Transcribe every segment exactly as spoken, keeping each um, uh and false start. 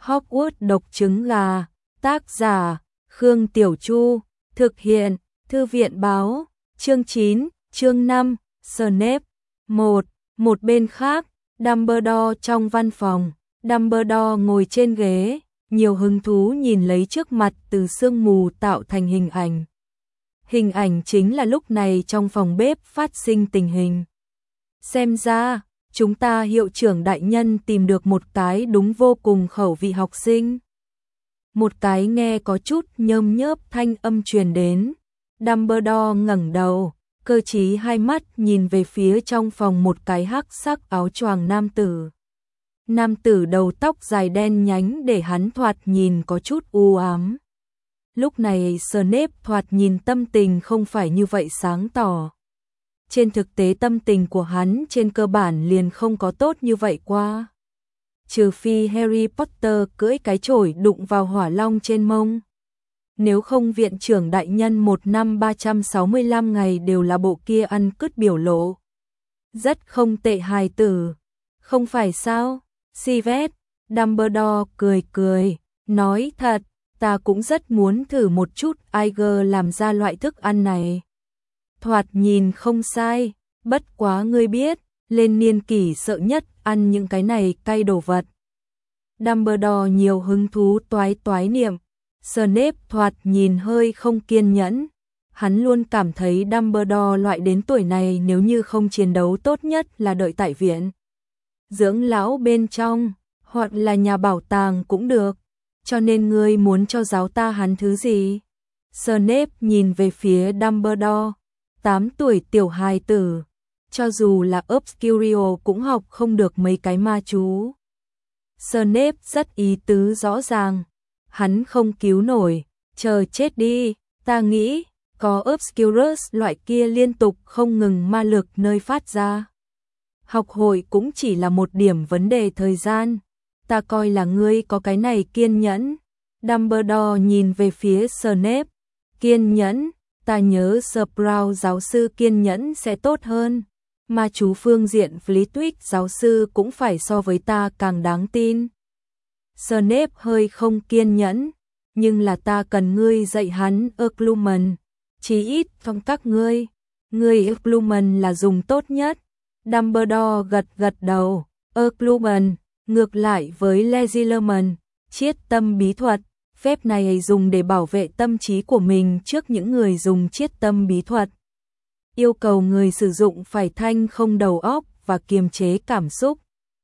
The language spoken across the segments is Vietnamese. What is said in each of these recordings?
Hogwarts độc trứng gà, tác giả, Khương Tiểu Chu, thực hiện, Thư viện báo, chương chín, chương năm, Snape. một. Một bên khác, Dumbledore trong văn phòng, Dumbledore ngồi trên ghế, nhiều hứng thú nhìn lấy trước mặt từ sương mù tạo thành hình ảnh. Hình ảnh chính là lúc này trong phòng bếp phát sinh tình hình. Xem ra, chúng ta hiệu trưởng đại nhân tìm được một cái đúng vô cùng khẩu vị học sinh. Một cái nghe có chút nhơm nhớp thanh âm truyền đến. Dumbledore ngẩng đầu, cơ trí hai mắt nhìn về phía trong phòng một cái hắc sắc áo choàng nam tử. Nam tử đầu tóc dài đen nhánh để hắn thoạt nhìn có chút u ám. Lúc này Snape thoạt nhìn tâm tình không phải như vậy sáng tỏ. Trên thực tế tâm tình của hắn trên cơ bản liền không có tốt như vậy qua. Trừ phi Harry Potter cưỡi cái chổi đụng vào hỏa long trên mông. Nếu không viện trưởng đại nhân một năm ba trăm sáu mươi lăm ngày đều là bộ kia ăn cứt biểu lộ. Rất không tệ hài tử. Không phải sao? Sivet, Dumbledore cười cười, nói thật, ta cũng rất muốn thử một chút Aiger làm ra loại thức ăn này. Thoạt nhìn không sai, bất quá ngươi biết, lên niên kỷ sợ nhất ăn những cái này cay đồ vật. Dumbledore nhiều hứng thú toái toái niệm, Snape thoạt nhìn hơi không kiên nhẫn. Hắn luôn cảm thấy Dumbledore loại đến tuổi này nếu như không chiến đấu tốt nhất là đợi tại viện dưỡng lão bên trong, hoặc là nhà bảo tàng cũng được. Cho nên ngươi muốn cho giáo ta hắn thứ gì? Snape nhìn về phía Dumbledore, tám tuổi tiểu hài tử, cho dù là Obscurio cũng học không được mấy cái ma chú. Snape rất ý tứ rõ ràng, hắn không cứu nổi, chờ chết đi, ta nghĩ, có Obscurus loại kia liên tục không ngừng ma lực nơi phát ra. Học hội cũng chỉ là một điểm vấn đề thời gian, ta coi là ngươi có cái này kiên nhẫn. Dumbledore nhìn về phía Snape, kiên nhẫn, ta nhớ Sprout giáo sư kiên nhẫn sẽ tốt hơn. Ma chú phương diện Flitwick giáo sư cũng phải so với ta càng đáng tin. Snape hơi không kiên nhẫn, nhưng là ta cần ngươi dạy hắn Occlumen, chí ít trong các ngươi, ngươi Occlumen là dùng tốt nhất. Dumbledore gật gật đầu, Occlumen, ngược lại với Legilimens, chiết tâm bí thuật, phép này dùng để bảo vệ tâm trí của mình trước những người dùng chiết tâm bí thuật. Yêu cầu người sử dụng phải thanh không đầu óc và kiềm chế cảm xúc.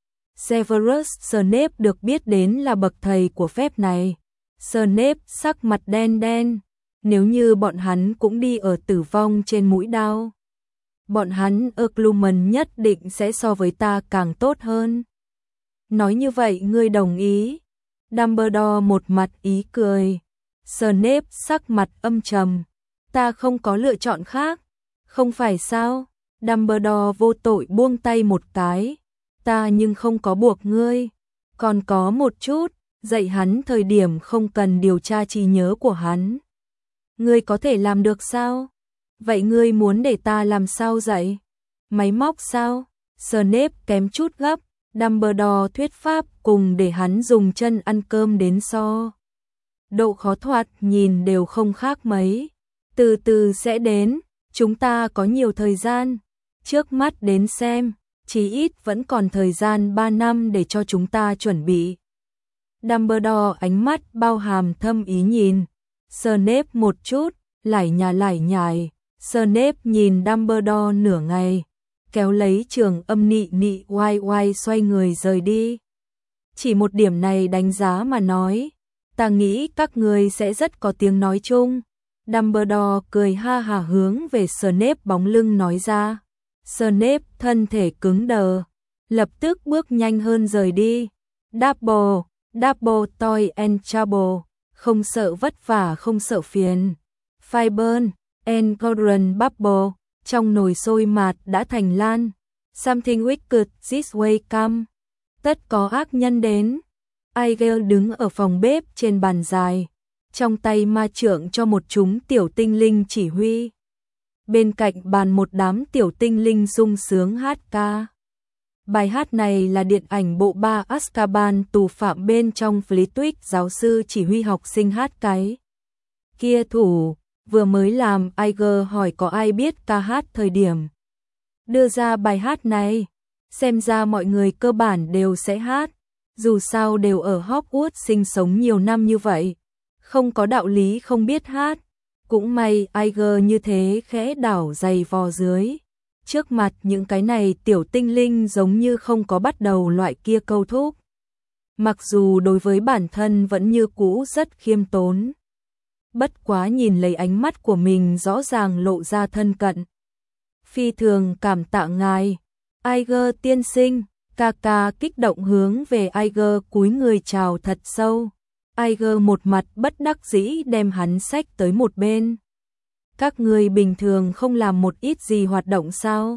Severus Snape được biết đến là bậc thầy của phép này. Snape sắc mặt đen đen, nếu như bọn hắn cũng đi ở tử vong trên mũi đao. Bọn hắn Occlumen nhất định sẽ so với ta càng tốt hơn. Nói như vậy ngươi đồng ý? Dumbledore một mặt ý cười. Snape sắc mặt âm trầm. Ta không có lựa chọn khác. Không phải sao? Dumbledore vô tội buông tay một cái. Ta nhưng không có buộc ngươi. Còn có một chút, dạy hắn thời điểm không cần điều tra trí nhớ của hắn. Ngươi có thể làm được sao? Vậy ngươi muốn để ta làm sao dạy? Máy móc sao? Snape kém chút gấp. Dumbledore thuyết pháp cùng để hắn dùng chân ăn cơm đến so. Độ khó thoạt nhìn đều không khác mấy. Từ từ sẽ đến, chúng ta có nhiều thời gian. Trước mắt đến xem, chí ít vẫn còn thời gian ba năm để cho chúng ta chuẩn bị. Dumbledore ánh mắt bao hàm thâm ý nhìn. Snape một chút, lải nhà lải nhải. Snape nhìn Dumbledore nửa ngày, kéo lấy Trường Âm nị nị oai oai xoay người rời đi. Chỉ một điểm này đánh giá mà nói, ta nghĩ các người sẽ rất có tiếng nói chung. Dumbledore cười ha hả hướng về Snape bóng lưng nói ra. Snape thân thể cứng đờ, lập tức bước nhanh hơn rời đi. Double, double toy and trouble, không sợ vất vả không sợ phiền. Fireburn and golden bubble, trong nồi sôi mạt đã thành lan. Something wicked this way come, tất có ác nhân đến. Aigel đứng ở phòng bếp trên bàn dài, trong tay ma trượng cho một chúng tiểu tinh linh chỉ huy. Bên cạnh bàn một đám tiểu tinh linh sung sướng hát ca. Bài hát này là điện ảnh bộ ba Azkaban tù phạm bên trong Flitwick giáo sư chỉ huy học sinh hát cái kia thủ, vừa mới làm Iger hỏi có ai biết ca hát thời điểm đưa ra bài hát này, xem ra mọi người cơ bản đều sẽ hát, dù sao đều ở Hogwarts sinh sống nhiều năm như vậy, không có đạo lý không biết hát, cũng may Iger như thế khẽ đảo giày vò dưới. Trước mặt những cái này tiểu tinh linh giống như không có bắt đầu loại kia câu thúc. Mặc dù đối với bản thân vẫn như cũ rất khiêm tốn. Bất quá nhìn lấy ánh mắt của mình rõ ràng lộ ra thân cận. Phi thường cảm tạ ngài. Iger tiên sinh, ca ca kích động hướng về Iger cúi người chào thật sâu. Iger một mặt bất đắc dĩ đem hắn xách tới một bên. Các người bình thường không làm một ít gì hoạt động sao?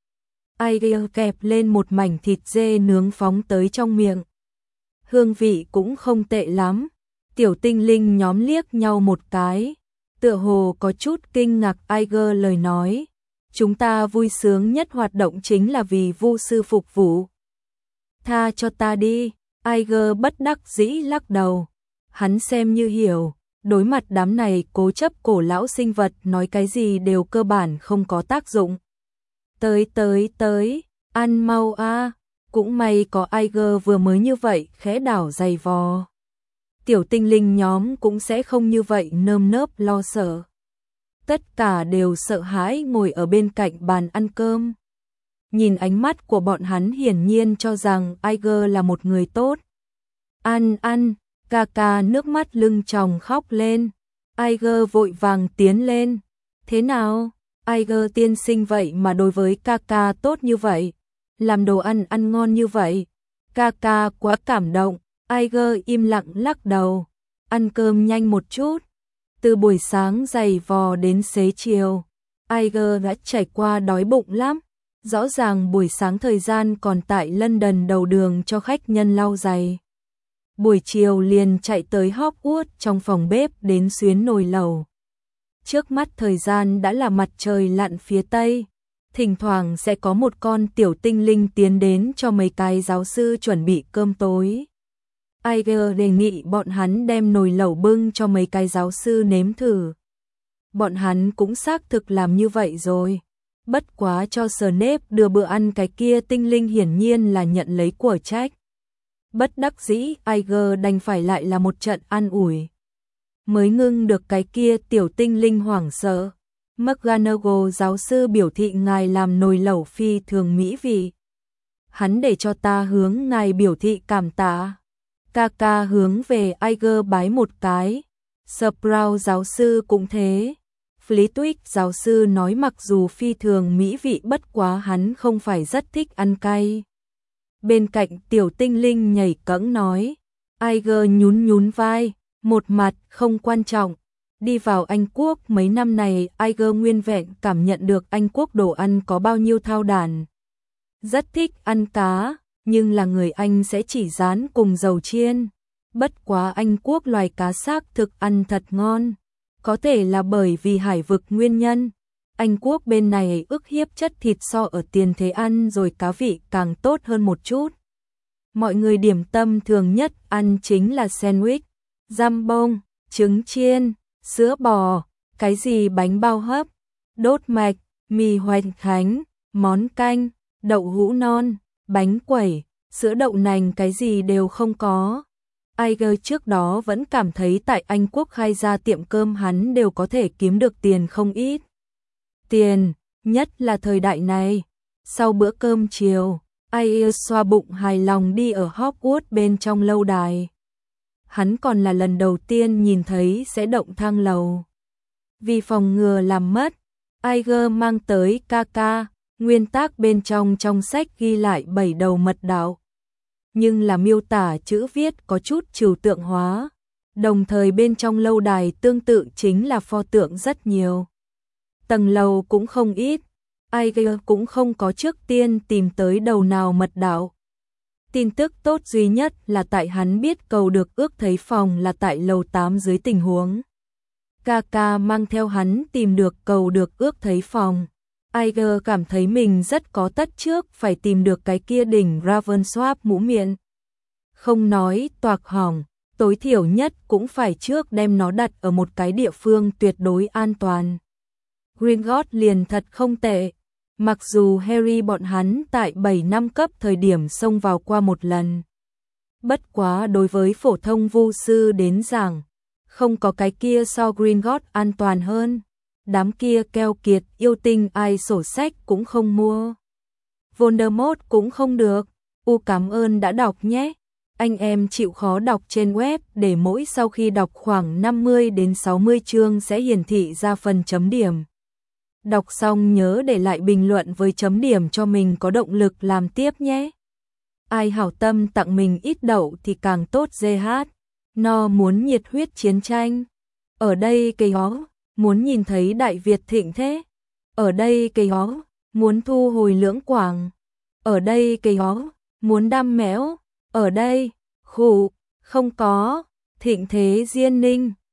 Iger kẹp lên một mảnh thịt dê nướng phóng tới trong miệng. Hương vị cũng không tệ lắm. Tiểu tinh linh nhóm liếc nhau một cái. Tựa hồ có chút kinh ngạc Iger lời nói. Chúng ta vui sướng nhất hoạt động chính là vì vu sư phục vụ. Tha cho ta đi. Iger bất đắc dĩ lắc đầu. Hắn xem như hiểu. Đối mặt đám này cố chấp cổ lão sinh vật nói cái gì đều cơ bản không có tác dụng. Tới tới tới, ăn mau a, cũng may có Iger vừa mới như vậy khẽ đảo giày vò. Tiểu tinh linh nhóm cũng sẽ không như vậy nơm nớp lo sợ. Tất cả đều sợ hãi ngồi ở bên cạnh bàn ăn cơm. Nhìn ánh mắt của bọn hắn hiển nhiên cho rằng Iger là một người tốt. Ăn ăn. Ca ca nước mắt lưng tròng khóc lên. Iger vội vàng tiến lên. Thế nào? Iger tiên sinh vậy mà đối với ca ca tốt như vậy. Làm đồ ăn ăn ngon như vậy. Ca ca quá cảm động. Iger im lặng lắc đầu. Ăn cơm nhanh một chút. Từ buổi sáng dày vò đến xế chiều. Iger đã trải qua đói bụng lắm. Rõ ràng buổi sáng thời gian còn tại London đầu đường cho khách nhân lau giày. Buổi chiều liền chạy tới Hogwarts trong phòng bếp đến xuyến nồi lẩu. Trước mắt thời gian đã là mặt trời lặn phía tây, thỉnh thoảng sẽ có một con tiểu tinh linh tiến đến cho mấy cái giáo sư chuẩn bị cơm tối. Iger đề nghị bọn hắn đem nồi lẩu bưng cho mấy cái giáo sư nếm thử. Bọn hắn cũng xác thực làm như vậy rồi. Bất quá cho Snape đưa bữa ăn cái kia tinh linh hiển nhiên là nhận lấy của trách. Bất đắc dĩ, Iger đành phải lại là một trận an ủi. Mới ngưng được cái kia tiểu tinh linh hoảng sợ. McGonagall giáo sư biểu thị ngài làm nồi lẩu phi thường mỹ vị. Hắn để cho ta hướng ngài biểu thị cảm tạ. Ca ca hướng về Iger bái một cái. Sprout giáo sư cũng thế. Flitwick giáo sư nói mặc dù phi thường mỹ vị bất quá hắn không phải rất thích ăn cay. Bên cạnh tiểu tinh linh nhảy cẫng nói. Iger nhún nhún vai, một mặt không quan trọng. Đi vào Anh Quốc mấy năm này Iger nguyên vẹn cảm nhận được Anh Quốc đồ ăn có bao nhiêu thao đản. Rất thích ăn cá, nhưng là người Anh sẽ chỉ rán cùng dầu chiên. Bất quá Anh Quốc loài cá xác thực ăn thật ngon. Có thể là bởi vì hải vực nguyên nhân. Anh Quốc bên này ức hiếp chất thịt so ở tiền thế ăn rồi cá vị càng tốt hơn một chút. Mọi người điểm tâm thường nhất ăn chính là sandwich, giam bông, trứng chiên, sữa bò, cái gì bánh bao hấp, đốt mạch, mì hoành khánh, món canh, đậu hũ non, bánh quẩy, sữa đậu nành cái gì đều không có. Iger trước đó vẫn cảm thấy tại Anh Quốc khai ra tiệm cơm hắn đều có thể kiếm được tiền không ít. Tiền, nhất là thời đại này. Sau bữa cơm chiều, Iger xoa bụng hài lòng đi ở Hogwarts bên trong lâu đài. Hắn còn là lần đầu tiên nhìn thấy sẽ động thang lầu. Vì phòng ngừa làm mất, Iger mang tới ca ca, nguyên tác bên trong trong sách ghi lại bảy đầu mật đạo. Nhưng là miêu tả chữ viết có chút trừu tượng hóa, đồng thời bên trong lâu đài tương tự chính là pho tượng rất nhiều. Tầng lầu cũng không ít, Iger cũng không có trước tiên tìm tới đầu nào mật đạo. Tin tức tốt duy nhất là tại hắn biết cầu được ước thấy phòng là tại lầu tám dưới tình huống. Ca ca mang theo hắn tìm được cầu được ước thấy phòng. Iger cảm thấy mình rất có tất trước phải tìm được cái kia đỉnh Ravenswap mũ miệng. Không nói toạc hỏng, tối thiểu nhất cũng phải trước đem nó đặt ở một cái địa phương tuyệt đối an toàn. Gringotts liền thật không tệ. Mặc dù Harry bọn hắn tại bảy năm cấp thời điểm xông vào qua một lần. Bất quá đối với phổ thông vu sư đến giảng, không có cái kia so Gringotts an toàn hơn. Đám kia keo kiệt yêu tinh ai sổ sách cũng không mua. Voldemort cũng không được. U cảm ơn đã đọc nhé. Anh em chịu khó đọc trên web để mỗi sau khi đọc khoảng năm mươi đến sáu mươi chương sẽ hiển thị ra phần chấm điểm. Đọc xong nhớ để lại bình luận với chấm điểm cho mình có động lực làm tiếp nhé. Ai hảo tâm tặng mình ít đậu thì càng tốt giê hát. No muốn nhiệt huyết chiến tranh. Ở đây cây hó, muốn nhìn thấy Đại Việt thịnh thế. Ở đây cây hó, muốn thu hồi Lưỡng Quảng. Ở đây cây hó, muốn đam méo. Ở đây, khủ, không có, thịnh thế Diên Ninh.